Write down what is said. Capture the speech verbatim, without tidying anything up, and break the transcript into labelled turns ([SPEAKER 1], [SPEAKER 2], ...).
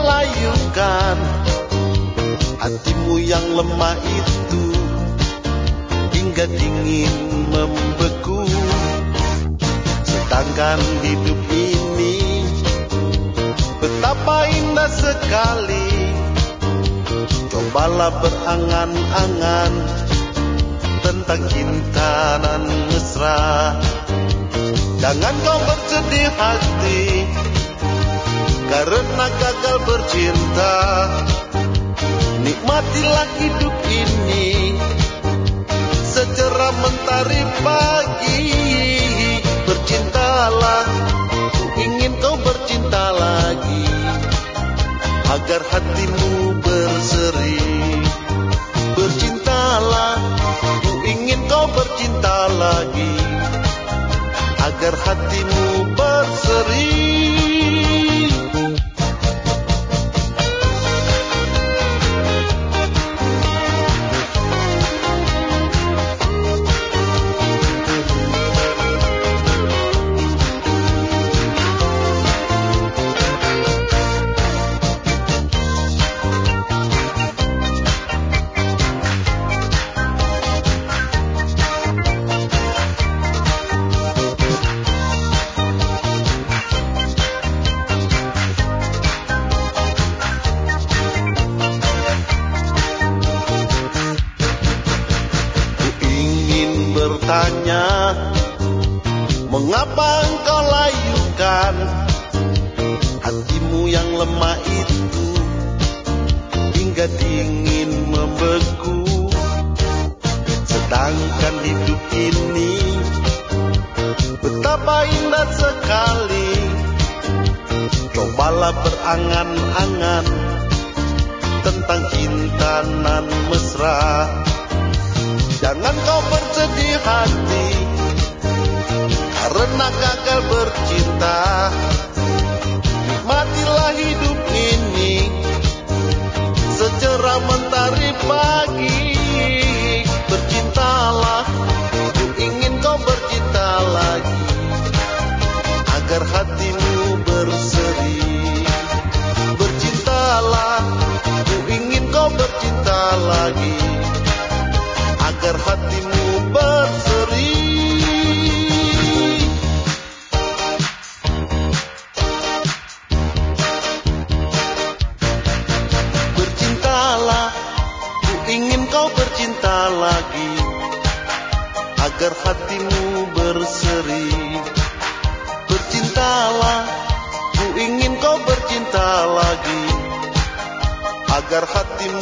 [SPEAKER 1] layukan hatimu yang lemah itu hingga dingin membeku. Sedangkan hidup ini betapa indah sekali. Cobalah berangan-angan tentang cinta nan mesra. Jangan kau bersedih hati karena gagal bercinta. Nikmatilah hidup ini secerah mentari pagi. Bercintalah, ku ingin kau bercinta lagi agar hatimu berseri. Bercintalah, ku ingin kau bercinta lagi agar hatimu berseri. Bertanya, mengapa engkau layukan hatimu yang lemah itu hingga dingin membeku. Sedangkan hidup ini betapa indah sekali. Cobalah berangan-angan tentang cinta nan mesra. Jangan kau bersedih hati karena gagal bercinta. Nikmatilah hidup ini secerah mentari pagi. Bercintalah, ku ingin kau bercinta lagi agar hatimu berseri. Bercintalah, ku ingin kau bercinta lagi agar hatimu berseri. Bercintalah, ku ingin kau bercinta lagi agar hatimu berseri. Bercintalah, ku ingin kau bercinta lagi agar hatimu